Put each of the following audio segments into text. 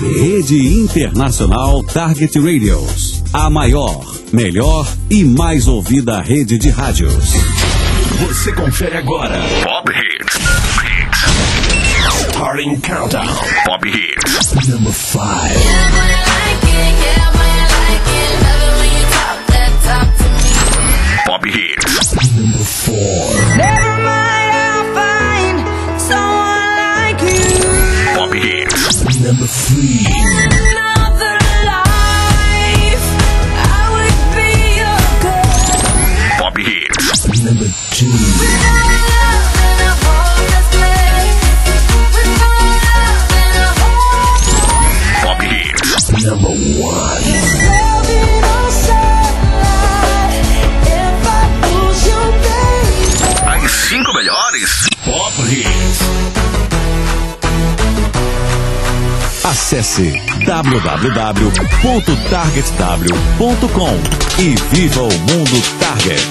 Rede Internacional Target Radios. A maior, melhor e mais ouvida rede de rádios. Você confere agora Pop Hits. Starting Countdown. Pop Hits. Number 5. Pop Hits. Number 4. Never mind, I'll find someone like you. Pop Hits. Number 3. Another life, I would be your girl. Pop Hits. Number 2. Without love in a hopeless place. Without love in a hopeless. Pop Hits. Number 1. Love it all sad. If I lose you, baby. As 5 melhores Pop Hits. Acesse www.targetw.com e viva o mundo Target.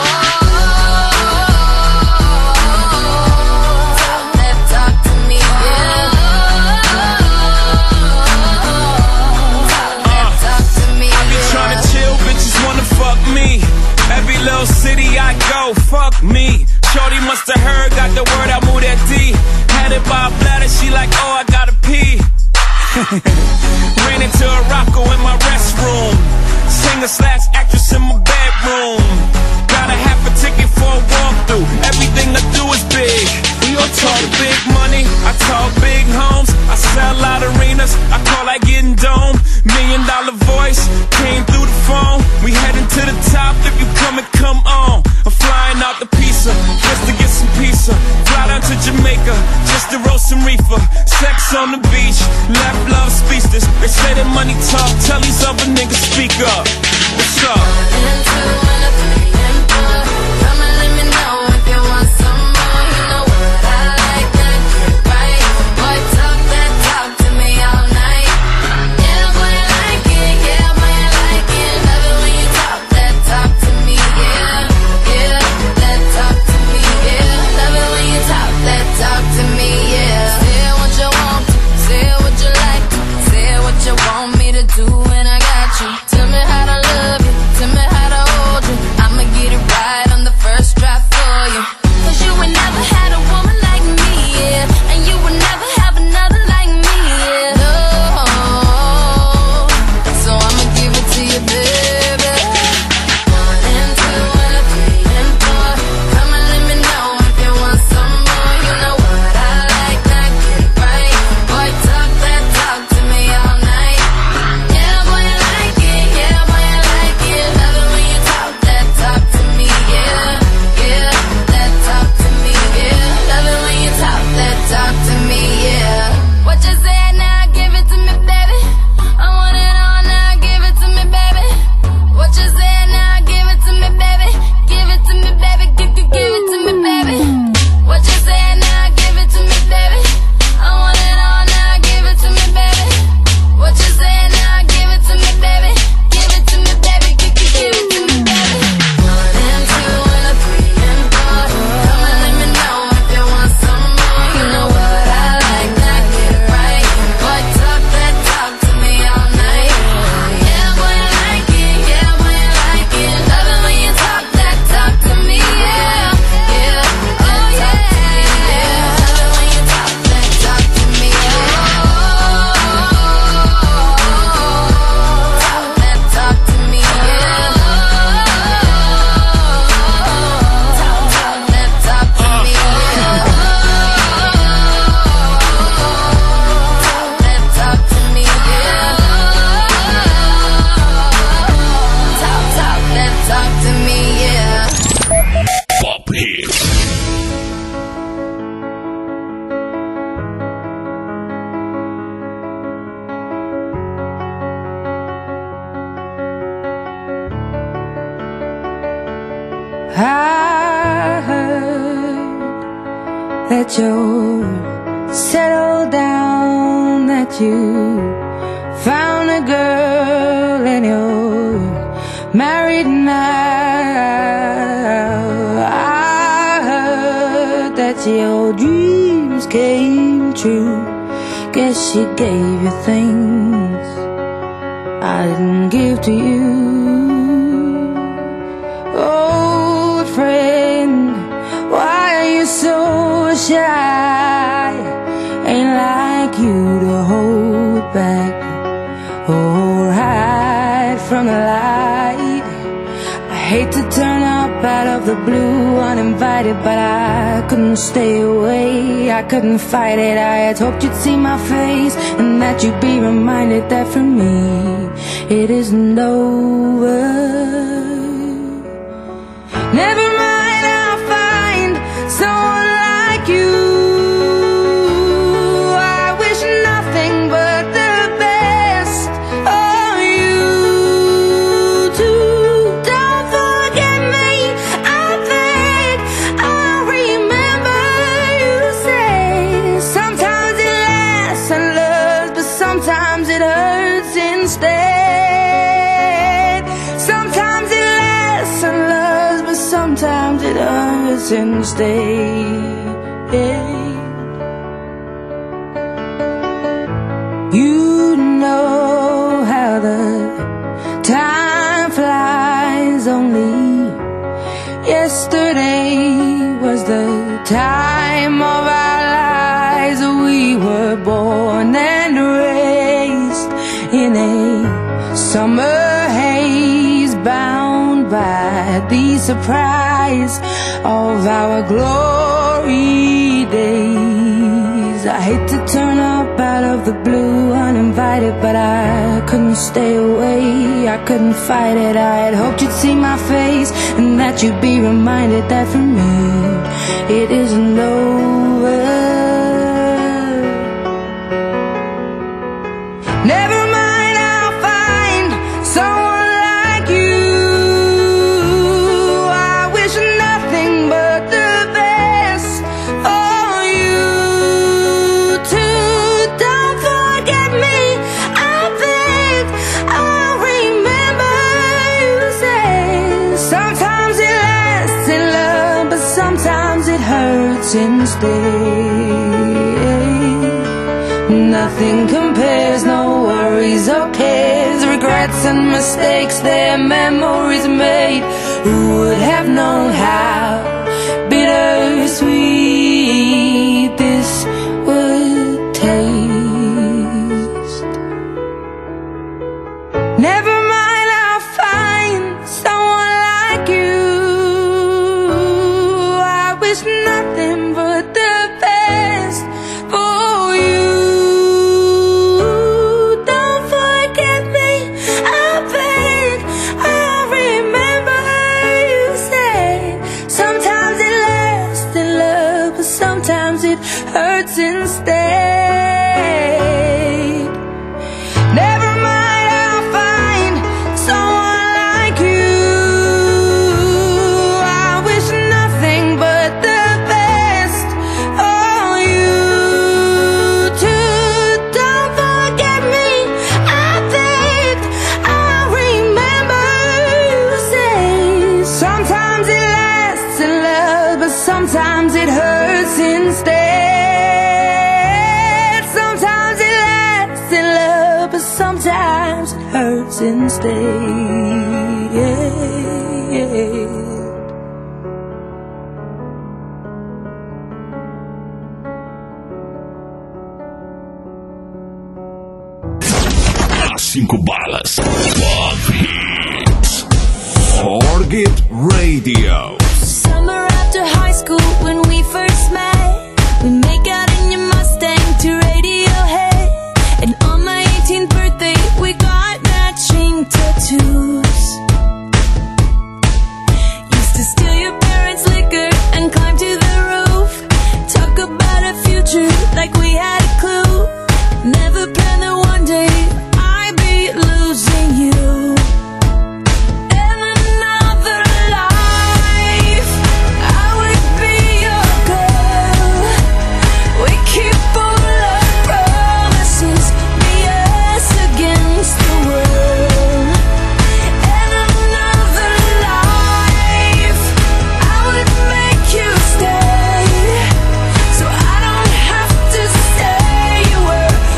Every little city I go, fuck me. Shorty must have heard, got the word, I moved that D. Had it by a bladder, she like, oh, I gotta pee. Ran into a rocko in my restroom. Singer/actress in my bedroom. Got a half a ticket for a walkthrough. Everything I do is big. We all talk big money, I talk big homes. I sell out arenas, I call that getting dome. $1 million voice, came through the phone. We heading to the top, if you come and come on. I'm flying out the pizza, just to get some pizza. Fly down to Jamaica, just to roast some reefer. Sex on the beach, left love speechless. They say that money talk, tell these other niggas speak up. What's up? 1 and 2 and a 3 and 4. Come and let me know if you want some more. You know what I like, that right. Boy, talk that talk to me all night. Yeah, boy, I like it. Yeah, boy, I like it. Love it when you talk that talk to me. Yeah, yeah, that talk to me. Yeah, love it when you talk that talk to me. Yeah, say what you want to, say what you like to, say what you want me to do, and I got you. Tell me how to love you, tell me how to hold you. I'ma get it right on the first try for you. 'Cause you ain't never had a woman like me, yeah. And you will never have another like me, yeah. No, so I'ma give it to you, baby. 1 and 2 and a 3 and 4. Come and let me know if you want some more. You know what I like, that get right. Boy, talk that talk to me all night. Yeah, boy, I like it. Yeah, boy, I like it. Love it when you talk that talk to me. Yeah, yeah, that talk to me. Yeah, love it when you talk that talk to me. Yeah. What you say now? Give it to me, baby. I want it all now. Give it to me, baby. What you say now? Give it to me, baby. Give it to me, baby. Give it to me, baby. What you say now? Give it to me, baby. I want it all now. Give it to me, baby. What you say now? Give it to me, baby. Give it to me, baby. Give it to me, baby. 1 and 2 and a 3 and 4. Come and let me know if you want some more. You know what I like, that get right. Boy, talk that talk to me all night. Yeah, boy, I like it. Yeah, boy, I like it. Love it when you talk that talk to me. Yeah, yeah, oh yeah, yeah. Love it when you talk that talk to me. Talk that talk to me. Yeah, talk that talk to me. Yeah, talk that talk to me. Yeah, talk that talk to me. Yeah. Pop Hits. I heard that you're settled down, that you found a girl and you're married now. I heard that your dreams came true, guess she gave you things I didn't give to you. Old friend, why are you so shy? Ain't like you to hold back or hide from the light. I hate to turn up out of the blue uninvited, but I couldn't stay away, I couldn't fight it. I had hoped you'd see my face and that you'd be reminded that for me it isn't over. Never mind, I'll find someone like you. I wish nothing but the best of you too. Don't forget me, I think I'll remember you say sometimes it lasts and loves, but sometimes it hurts instead. Sometimes it lasts and loves, but sometimes it hurts instead. You know how the time flies. Only yesterday was the time of our lives. We were born and raised in a summer haze, bound by the surprise of our glory days. I hate to turn up out of the blue uninvited, but I couldn't stay away, I couldn't fight it. I had hoped you'd see my face and that you'd be reminded that for me it isn't over. Never mind, I'll find someone like you. I wish nothing but the best for you too. Don't forget me, I think I'll remember you say sometimes it lasts in love, but sometimes it hurts instead. Nothing compares, no worries or cares, regrets and mistakes, their memories made. Who would have known how bittersweet this would taste? Never mind, I'll find someone like you. I wish nothing but the best for you. Don't forget me, I think I'll remember you say sometimes it lasts in love, but sometimes it hurts instead. Never mind, I'll find someone like you. I wish nothing but the best for you too. Don't forget me, I think I'll remember you say sometimes it lasts in love, but sometimes it hurts instead. Sometimes it lasts in love, but sometimes it hurts instead. As 5 balas. Pop Hits. Target Radio. Summer after high school when we first met, we make out in your Mustang to Radiohead. And on my 18th birthday we got matching tattoos. Used to steal your parents' liquor and climb to the roof. Talk about a future like we had a clue. Never planned that one day I'd be losing you. In another life I would be your girl. We keep all our promises, be us against the world. In another life I would make you stay, so I don't have to say you were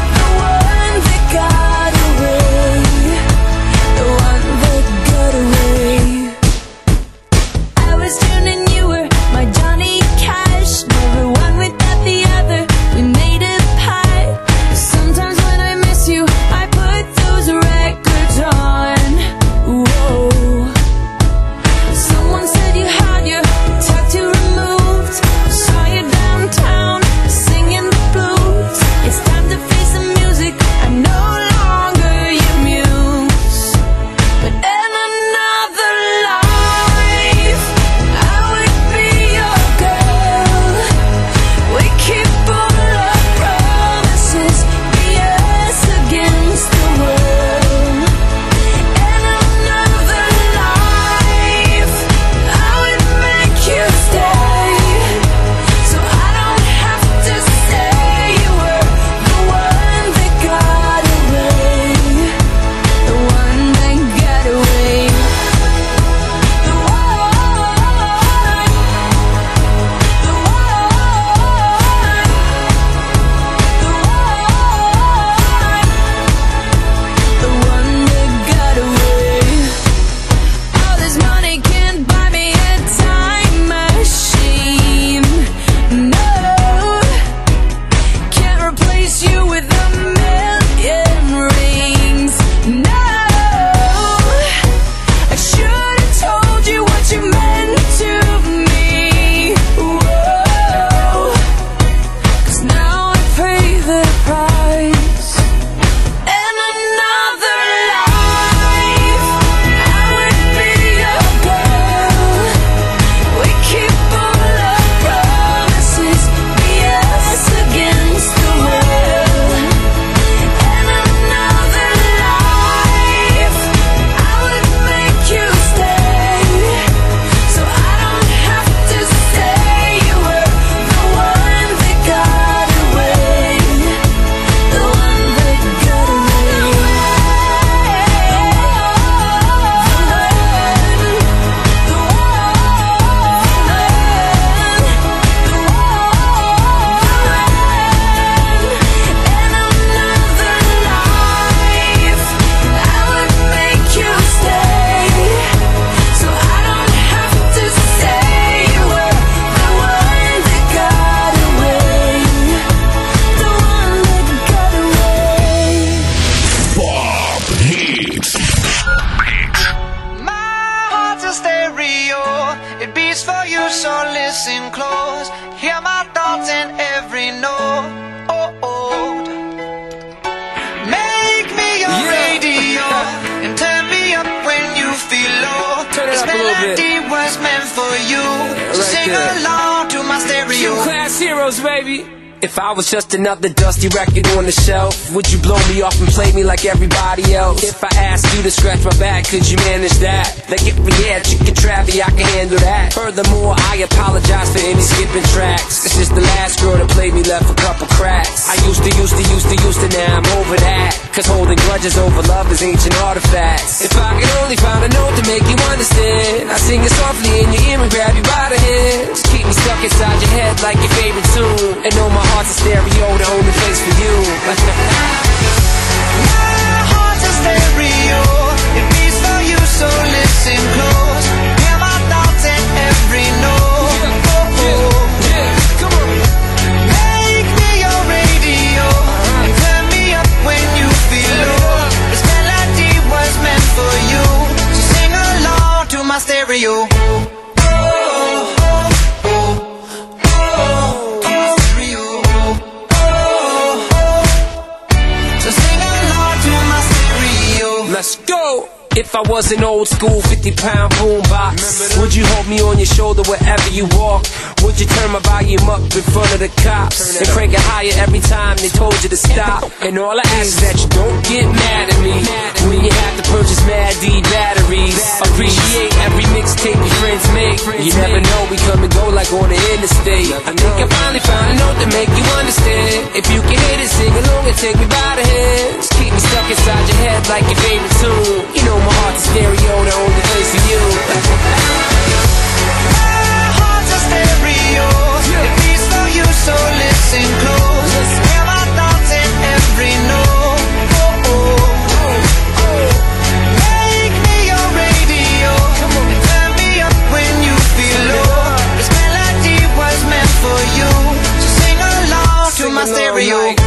bit. Was meant for you. Right Sing there. along to my stereo. Gym Class Heroes, baby. If I was just another dusty record on the shelf, would you blow me off and play me like everybody else? If I asked you to scratch my back, could you manage that? Like if we had chicken trappy, I can handle that. Furthermore, I apologize for any skipping tracks. This is the last girl that played me left a couple cracks. I used to, now I'm over that. Cause holding grudges over love is ancient artifacts. If I could only find a note to make you understand, I sing it softly in your ear and grab you by the hands. Keep me stuck inside your head like your favorite tune. And know my heart's a stereo, the only place for you. My heart's a stereo, it beats for you, so listen close. Hear my thoughts in every note. Come on. Make me your radio, and turn me up when you feel low. This melody was meant for you, so sing along to my stereo. Let's go! If I was an old school 50-pound boombox, would you hold me on your shoulder wherever you walk? Would you turn my volume up in front of the cops and crank it higher every time they told you to stop? And all I ask is that you don't get mad at me when you have to purchase Mad D batteries. Appreciate every mixtape your friends make. You never know, we come and go like on the interstate. I think I finally found a note to make you understand. If you can hit it, sing along and take me by the hands. Keep me stuck inside your head like your favorite tune. You know my heart's a stereo, the only place for you. My heart's a stereo, it beats for you, so listen close. Hear my thoughts in every note. Make me your radio, and turn me up when you feel low. This melody was meant for you, so sing along to my stereo.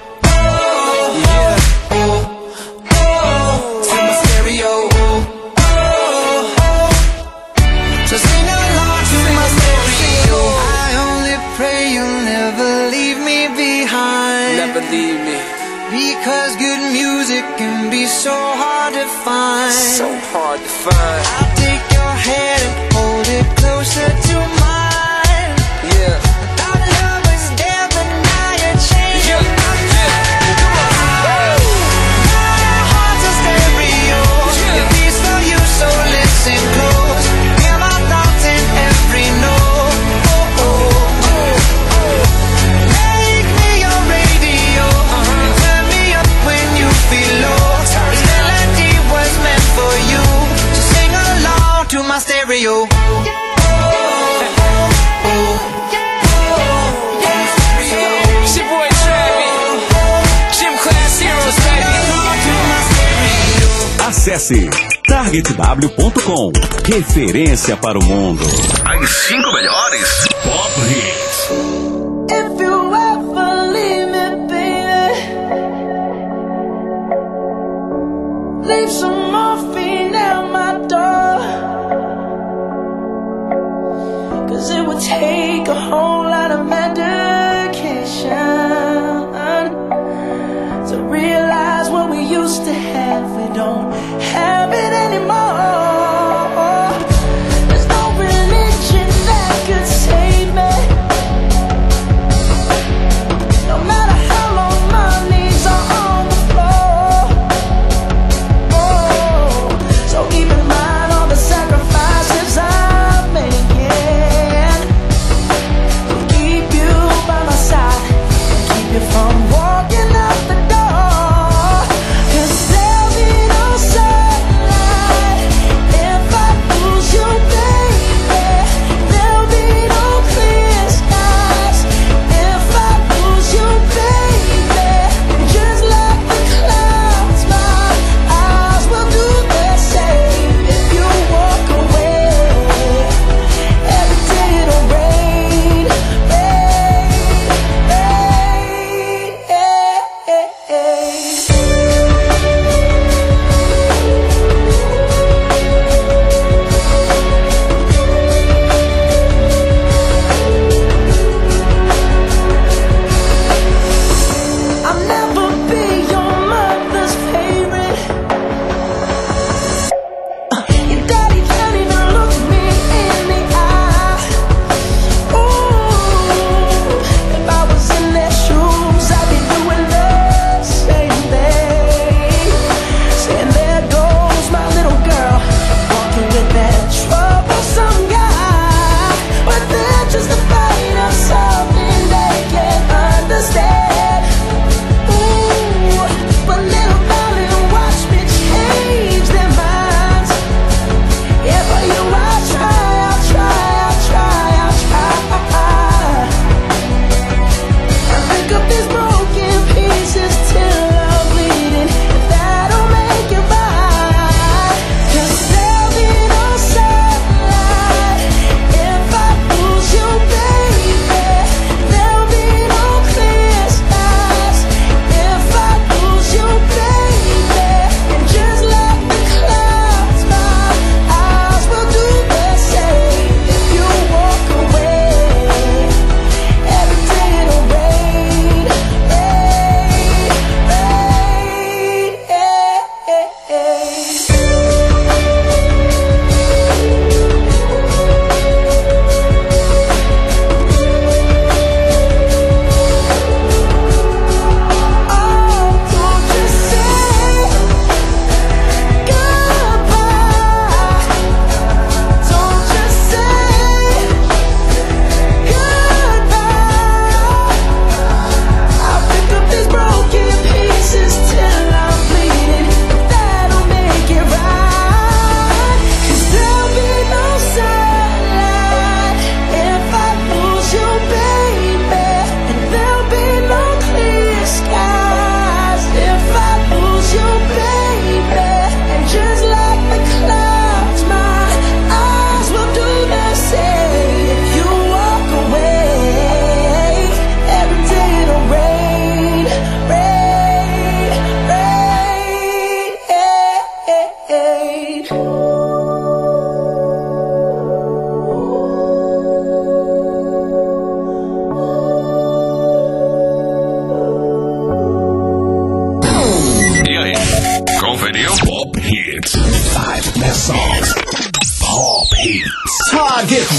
Leave me. Because good music can be so hard to find. So hard to find. I'll take your hand and hold it closer to mine. Yeah. Our love was there, but now you're changing my mind. My heart's a stereo, it beats for you, so listen close. Hear my thoughts in every note. To my stereo. It's your boy Travis, Gym Class Heroes, baby. Acesse targetw.com. Referência para o mundo. As 5 melhores Pop Hits. If you ever leave me, baby, leave some morphine at my door. Cause it would take a whole lot of medication to realize what we used to have. We don't have it anymore. There's no religion that could save me.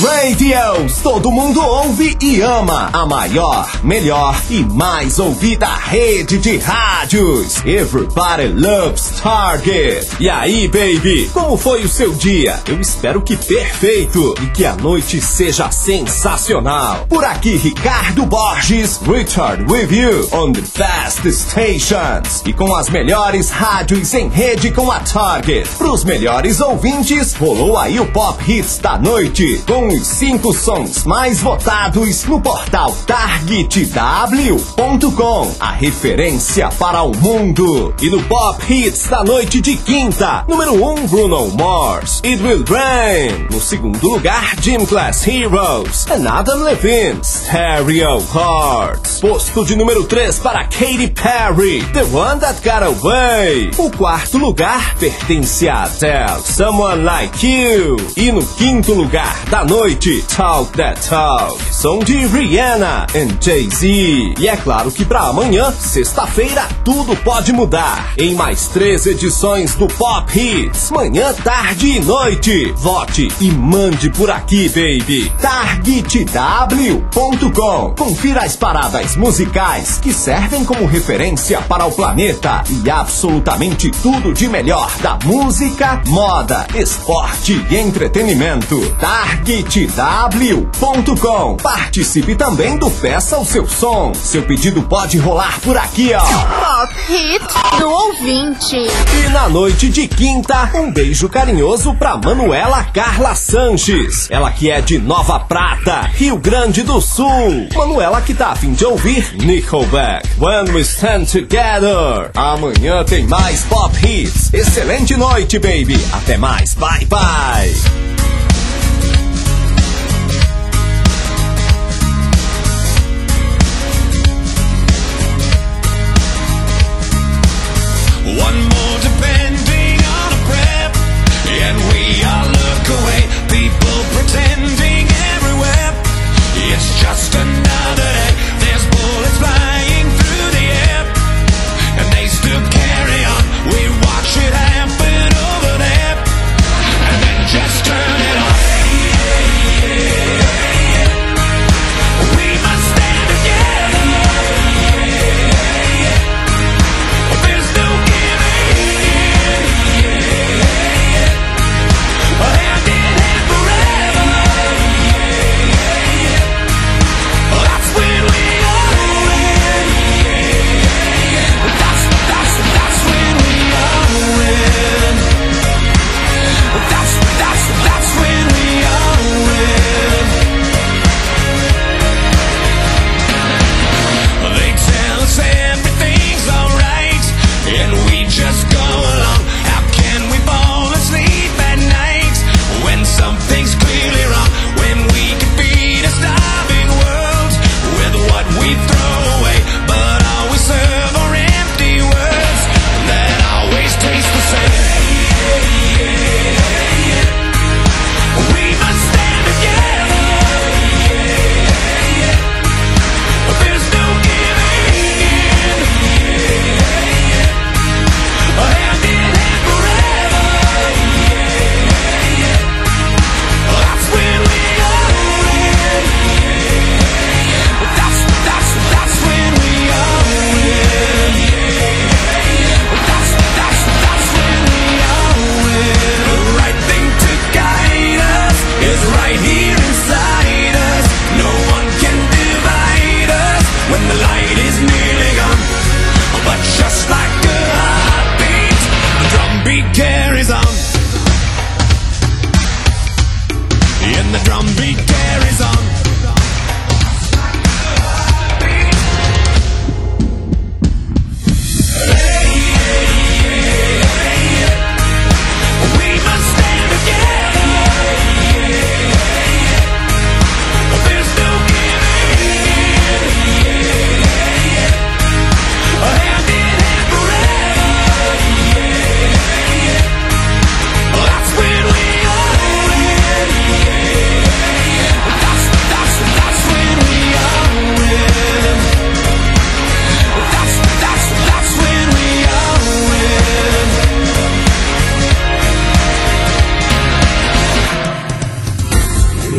Radios. Todo mundo ouve e ama. A maior, melhor e mais ouvida rede de rádios. Everybody loves Target. E aí, baby? Como foi o seu dia? Eu espero que perfeito e que a noite seja sensacional. Por aqui, Ricardo Borges, Richard with you on the best stations. E com as melhores rádios em rede com a Target. Pros melhores ouvintes, rolou aí o Pop Hits da noite, com os 5 sons mais votados no portal targetw.com, a referência para o mundo. E no Pop Hits da noite de quinta, número 1, Bruno Mars, It Will Rain. No segundo lugar, Gym Class Heroes, and Adam Levine, Stereo Hearts. Posto de número 3 para Katy Perry, The One That Got Away. O quarto lugar pertence a Adele, Someone Like You. E no quinto lugar da noite, Talk That Talk, som de Rihanna and Jay-Z. E é claro que pra amanhã, sexta-feira, tudo pode mudar. Em mais 3 edições do Pop Hits, manhã, tarde e noite. Vote e mande por aqui, baby. targetw.com. Confira as paradas musicais que servem como referência para o planeta e absolutamente tudo de melhor da música, moda, esporte e entretenimento. targetw.com. Participe também do Peça o Seu Som. Seu pedido pode rolar por aqui, ó. Pop Hit do ouvinte. E na noite de quinta, um beijo carinhoso pra Manuela Carla Sanches. Ela que é de Nova Prata, Rio Grande do Sul. Manuela que tá a fim de ouvir Nickelback, When We Stand Together. Amanhã tem mais Pop Hits. Excelente noite, baby. Até mais. Bye, bye. One more depending on a prep, and we all look away. People pretending everywhere. It's just another day. There's bullets flying through the air, and they still carry on. We watch it happen over there, and then just turn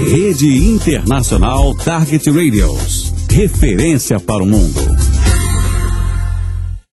Rede Internacional Target Radios. Referência para o mundo.